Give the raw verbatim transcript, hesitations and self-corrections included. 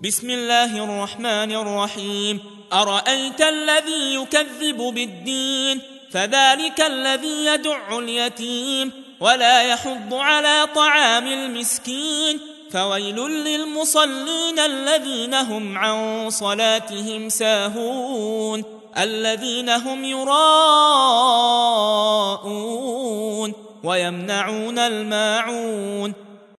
بسم الله الرحمن الرحيم. أرأيت الذي يكذب بالدين فذلك الذي يدع اليتيم ولا يحض على طعام المسكين فويل للمصلين الذين هم عن صلاتهم ساهون الذين هم يراءون ويمنعون الماعون